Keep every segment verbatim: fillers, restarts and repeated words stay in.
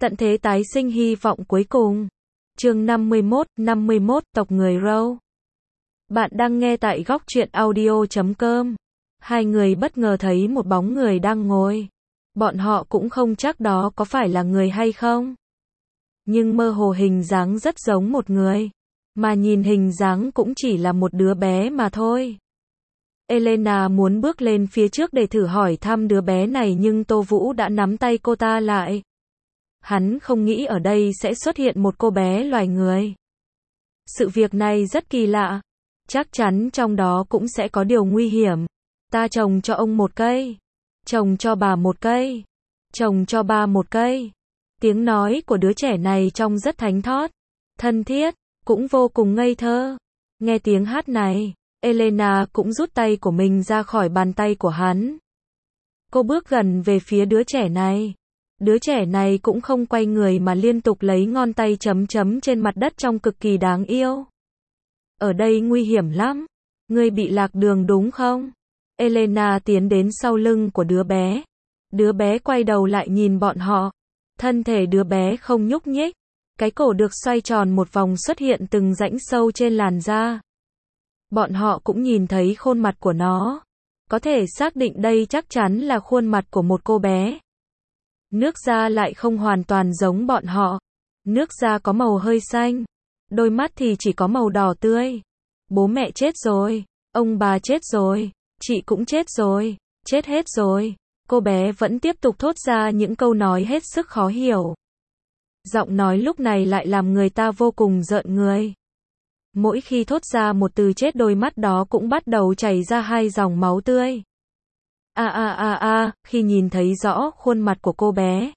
Tận thế tái sinh hy vọng cuối cùng. Chương năm mươi mốt, năm mươi mốt, tộc người Râu. Bạn đang nghe tại góc truyện audio chấm com. Hai người bất ngờ thấy một bóng người đang ngồi. Bọn họ cũng không chắc đó có phải là người hay không. Nhưng mơ hồ hình dáng rất giống một người. Mà nhìn hình dáng cũng chỉ là một đứa bé mà thôi. Elena muốn bước lên phía trước để thử hỏi thăm đứa bé này nhưng Tô Vũ đã nắm tay cô ta lại. Hắn không nghĩ ở đây sẽ xuất hiện một cô bé loài người. Sự việc này rất kỳ lạ. Chắc chắn trong đó cũng sẽ có điều nguy hiểm. Ta trồng cho ông một cây. Trồng cho bà một cây. Trồng cho ba một cây. Tiếng nói của đứa trẻ này trông rất thánh thót. Thân thiết. Cũng vô cùng ngây thơ. Nghe tiếng hát này, Elena cũng rút tay của mình ra khỏi bàn tay của hắn. Cô bước gần về phía đứa trẻ này. Đứa trẻ này cũng không quay người mà liên tục lấy ngón tay chấm chấm trên mặt đất trông cực kỳ đáng yêu. Ở đây nguy hiểm lắm. Ngươi bị lạc đường đúng không? Elena tiến đến sau lưng của đứa bé. Đứa bé quay đầu lại nhìn bọn họ. Thân thể đứa bé không nhúc nhích. Cái cổ được xoay tròn một vòng xuất hiện từng rãnh sâu trên làn da. Bọn họ cũng nhìn thấy khuôn mặt của nó. Có thể xác định đây chắc chắn là khuôn mặt của một cô bé. Nước da lại không hoàn toàn giống bọn họ. Nước da có màu hơi xanh. Đôi mắt thì chỉ có màu đỏ tươi. Bố mẹ chết rồi. Ông bà chết rồi. Chị cũng chết rồi. Chết hết rồi. Cô bé vẫn tiếp tục thốt ra những câu nói hết sức khó hiểu. Giọng nói lúc này lại làm người ta vô cùng rợn người. Mỗi khi thốt ra một từ chết đôi mắt đó cũng bắt đầu chảy ra hai dòng máu tươi. A a a a, khi nhìn thấy rõ khuôn mặt của cô bé.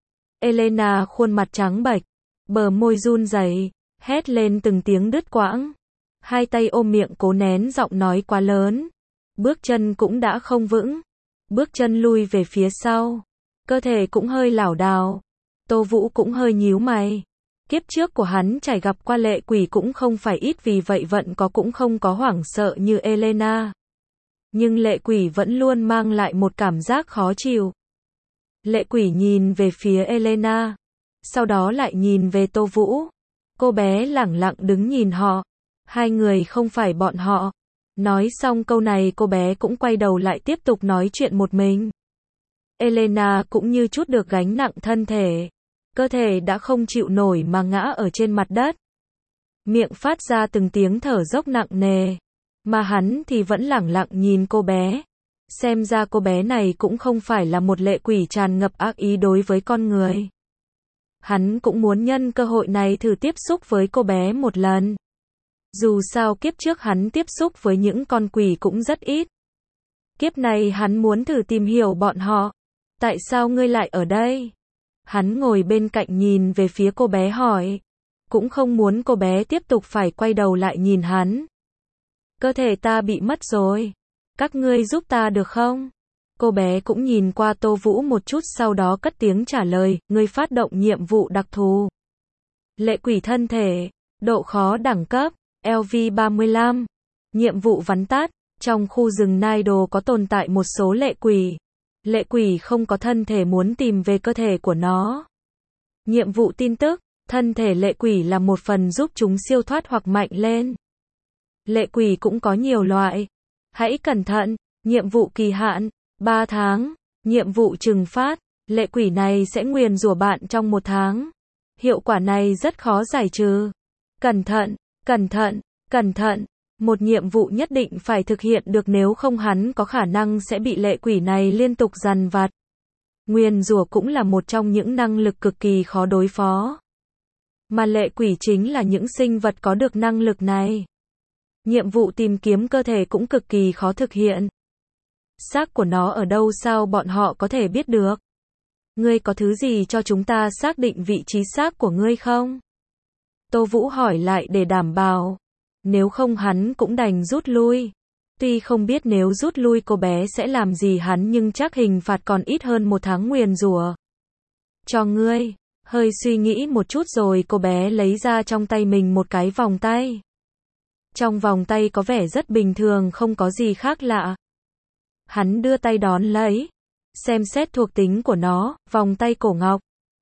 Elena khuôn mặt trắng bệch, bờ môi run rẩy, hét lên từng tiếng đứt quãng. Hai tay ôm miệng cố nén giọng nói quá lớn. Bước chân cũng đã không vững. Bước chân lui về phía sau. Cơ thể cũng hơi lảo đảo. Tô Vũ cũng hơi nhíu mày. Kiếp trước của hắn trải gặp qua lệ quỷ cũng không phải ít vì vậy vận có cũng không có hoảng sợ như Elena. Nhưng lệ quỷ vẫn luôn mang lại một cảm giác khó chịu. Lệ quỷ nhìn về phía Elena. Sau đó lại nhìn về Tô Vũ. Cô bé lẳng lặng đứng nhìn họ. Hai người không phải bọn họ. Nói xong câu này cô bé cũng quay đầu lại tiếp tục nói chuyện một mình. Elena cũng như chút được gánh nặng thân thể. Cơ thể đã không chịu nổi mà ngã ở trên mặt đất. Miệng phát ra từng tiếng thở dốc nặng nề. Mà hắn thì vẫn lẳng lặng nhìn cô bé. Xem ra cô bé này cũng không phải là một lệ quỷ tràn ngập ác ý đối với con người. Hắn cũng muốn nhân cơ hội này thử tiếp xúc với cô bé một lần. Dù sao kiếp trước hắn tiếp xúc với những con quỷ cũng rất ít. Kiếp này hắn muốn thử tìm hiểu bọn họ. Tại sao ngươi lại ở đây? Hắn ngồi bên cạnh nhìn về phía cô bé hỏi. Cũng không muốn cô bé tiếp tục phải quay đầu lại nhìn hắn. Cơ thể ta bị mất rồi. Các ngươi giúp ta được không? Cô bé cũng nhìn qua Tô Vũ một chút sau đó cất tiếng trả lời. Ngươi phát động nhiệm vụ đặc thù. Lệ quỷ thân thể. Độ khó đẳng cấp. L V ba mươi lăm. Nhiệm vụ vắn tắt. Trong khu rừng Naido có tồn tại một số lệ quỷ. Lệ quỷ không có thân thể muốn tìm về cơ thể của nó. Nhiệm vụ tin tức. Thân thể lệ quỷ là một phần giúp chúng siêu thoát hoặc mạnh lên. Lệ quỷ cũng có nhiều loại. Hãy cẩn thận. Nhiệm vụ kỳ hạn. ba tháng. Nhiệm vụ trừng phát. Lệ quỷ này sẽ nguyền rủa bạn trong một tháng. Hiệu quả này rất khó giải trừ. Cẩn thận. Cẩn thận. Cẩn thận. Một nhiệm vụ nhất định phải thực hiện được nếu không hắn có khả năng sẽ bị lệ quỷ này liên tục dằn vặt. Nguyền rủa cũng là một trong những năng lực cực kỳ khó đối phó. Mà lệ quỷ chính là những sinh vật có được năng lực này. Nhiệm vụ tìm kiếm cơ thể cũng cực kỳ khó thực hiện. Xác của nó ở đâu sao bọn họ có thể biết được? Ngươi có thứ gì cho chúng ta xác định vị trí xác của ngươi không? Tô Vũ hỏi lại để đảm bảo. Nếu không hắn cũng đành rút lui. Tuy không biết nếu rút lui cô bé sẽ làm gì hắn nhưng chắc hình phạt còn ít hơn một tháng nguyền rủa. Cho ngươi. Hơi suy nghĩ một chút rồi cô bé lấy ra trong tay mình một cái vòng tay. Trong vòng tay có vẻ rất bình thường không có gì khác lạ. Hắn đưa tay đón lấy. Xem xét thuộc tính của nó, vòng tay cổ ngọc.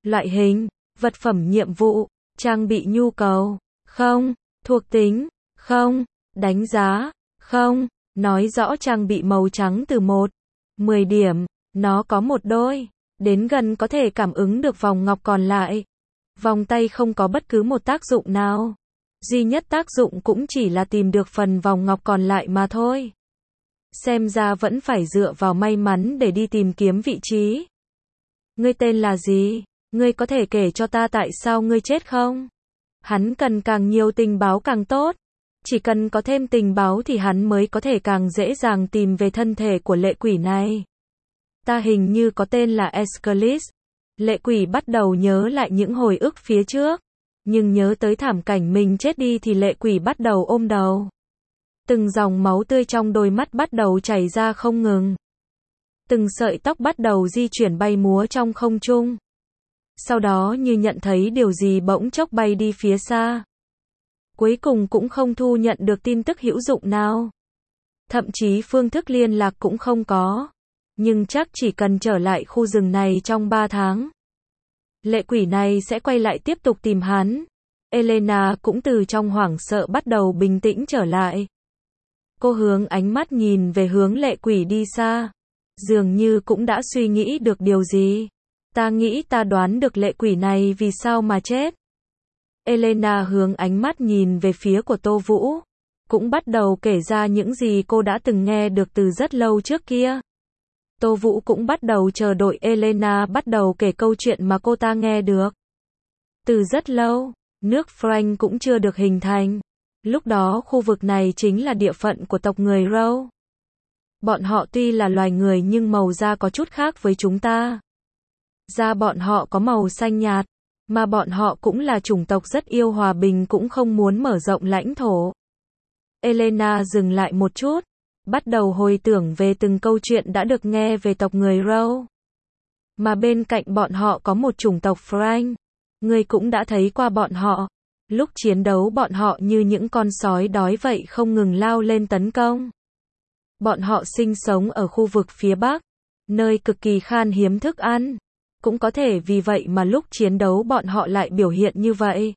Loại hình, vật phẩm nhiệm vụ, trang bị nhu cầu, không, thuộc tính, không, đánh giá, không, nói rõ trang bị màu trắng từ một, mười điểm, nó có một đôi, đến gần có thể cảm ứng được vòng ngọc còn lại. Vòng tay không có bất cứ một tác dụng nào. Duy nhất tác dụng cũng chỉ là tìm được phần vòng ngọc còn lại mà thôi. Xem ra vẫn phải dựa vào may mắn để đi tìm kiếm vị trí. Ngươi tên là gì? Ngươi có thể kể cho ta tại sao ngươi chết không? Hắn cần càng nhiều tình báo càng tốt. Chỉ cần có thêm tình báo thì hắn mới có thể càng dễ dàng tìm về thân thể của lệ quỷ này. Ta hình như có tên là Escalis. Lệ quỷ bắt đầu nhớ lại những hồi ức phía trước. Nhưng nhớ tới thảm cảnh mình chết đi thì lệ quỷ bắt đầu ôm đầu. Từng dòng máu tươi trong đôi mắt bắt đầu chảy ra không ngừng. Từng sợi tóc bắt đầu di chuyển bay múa trong không trung. Sau đó như nhận thấy điều gì bỗng chốc bay đi phía xa. Cuối cùng cũng không thu nhận được tin tức hữu dụng nào. Thậm chí phương thức liên lạc cũng không có. Nhưng chắc chỉ cần trở lại khu rừng này trong ba tháng. Lệ quỷ này sẽ quay lại tiếp tục tìm hắn. Elena cũng từ trong hoảng sợ bắt đầu bình tĩnh trở lại. Cô hướng ánh mắt nhìn về hướng lệ quỷ đi xa. Dường như cũng đã suy nghĩ được điều gì. Ta nghĩ ta đoán được lệ quỷ này vì sao mà chết. Elena hướng ánh mắt nhìn về phía của Tô Vũ. Cũng bắt đầu kể ra những gì cô đã từng nghe được từ rất lâu trước kia. Tô Vũ cũng bắt đầu chờ đợi Elena bắt đầu kể câu chuyện mà cô ta nghe được. Từ rất lâu, nước Frank cũng chưa được hình thành. Lúc đó khu vực này chính là địa phận của tộc người Râu. Bọn họ tuy là loài người nhưng màu da có chút khác với chúng ta. Da bọn họ có màu xanh nhạt, mà bọn họ cũng là chủng tộc rất yêu hòa bình cũng không muốn mở rộng lãnh thổ. Elena dừng lại một chút, bắt đầu hồi tưởng về từng câu chuyện đã được nghe về tộc người Râu. Mà bên cạnh bọn họ có một chủng tộc Frank. Người cũng đã thấy qua bọn họ. Lúc chiến đấu bọn họ như những con sói đói vậy không ngừng lao lên tấn công. Bọn họ sinh sống ở khu vực phía Bắc, nơi cực kỳ khan hiếm thức ăn. Cũng có thể vì vậy mà lúc chiến đấu bọn họ lại biểu hiện như vậy.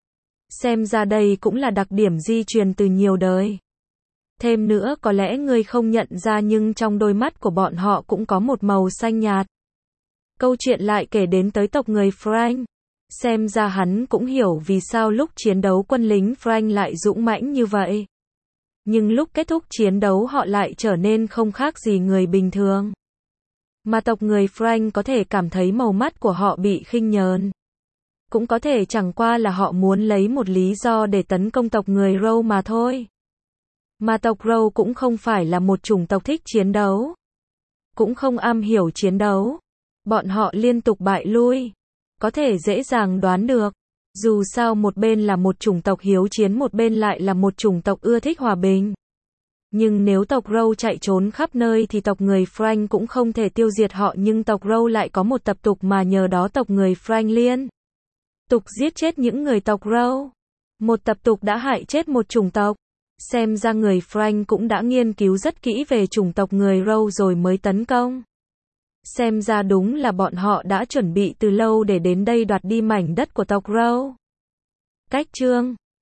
Xem ra đây cũng là đặc điểm di truyền từ nhiều đời. Thêm nữa có lẽ ngươi không nhận ra nhưng trong đôi mắt của bọn họ cũng có một màu xanh nhạt. Câu chuyện lại kể đến tới tộc người Frank. Xem ra hắn cũng hiểu vì sao lúc chiến đấu quân lính Frank lại dũng mãnh như vậy. Nhưng lúc kết thúc chiến đấu họ lại trở nên không khác gì người bình thường. Mà tộc người Frank có thể cảm thấy màu mắt của họ bị khinh nhờn. Cũng có thể chẳng qua là họ muốn lấy một lý do để tấn công tộc người Râu mà thôi. Mà tộc Râu cũng không phải là một chủng tộc thích chiến đấu. Cũng không am hiểu chiến đấu. Bọn họ liên tục bại lui. Có thể dễ dàng đoán được. Dù sao một bên là một chủng tộc hiếu chiến một bên lại là một chủng tộc ưa thích hòa bình. Nhưng nếu tộc Râu chạy trốn khắp nơi thì tộc người Frank cũng không thể tiêu diệt họ nhưng tộc Râu lại có một tập tục mà nhờ đó tộc người Frank liên tục giết chết những người tộc Râu. Một tập tục đã hại chết một chủng tộc. Xem ra người Frank cũng đã nghiên cứu rất kỹ về chủng tộc người Râu rồi mới tấn công. Xem ra đúng là bọn họ đã chuẩn bị từ lâu để đến đây đoạt đi mảnh đất của tộc Râu. Cách chương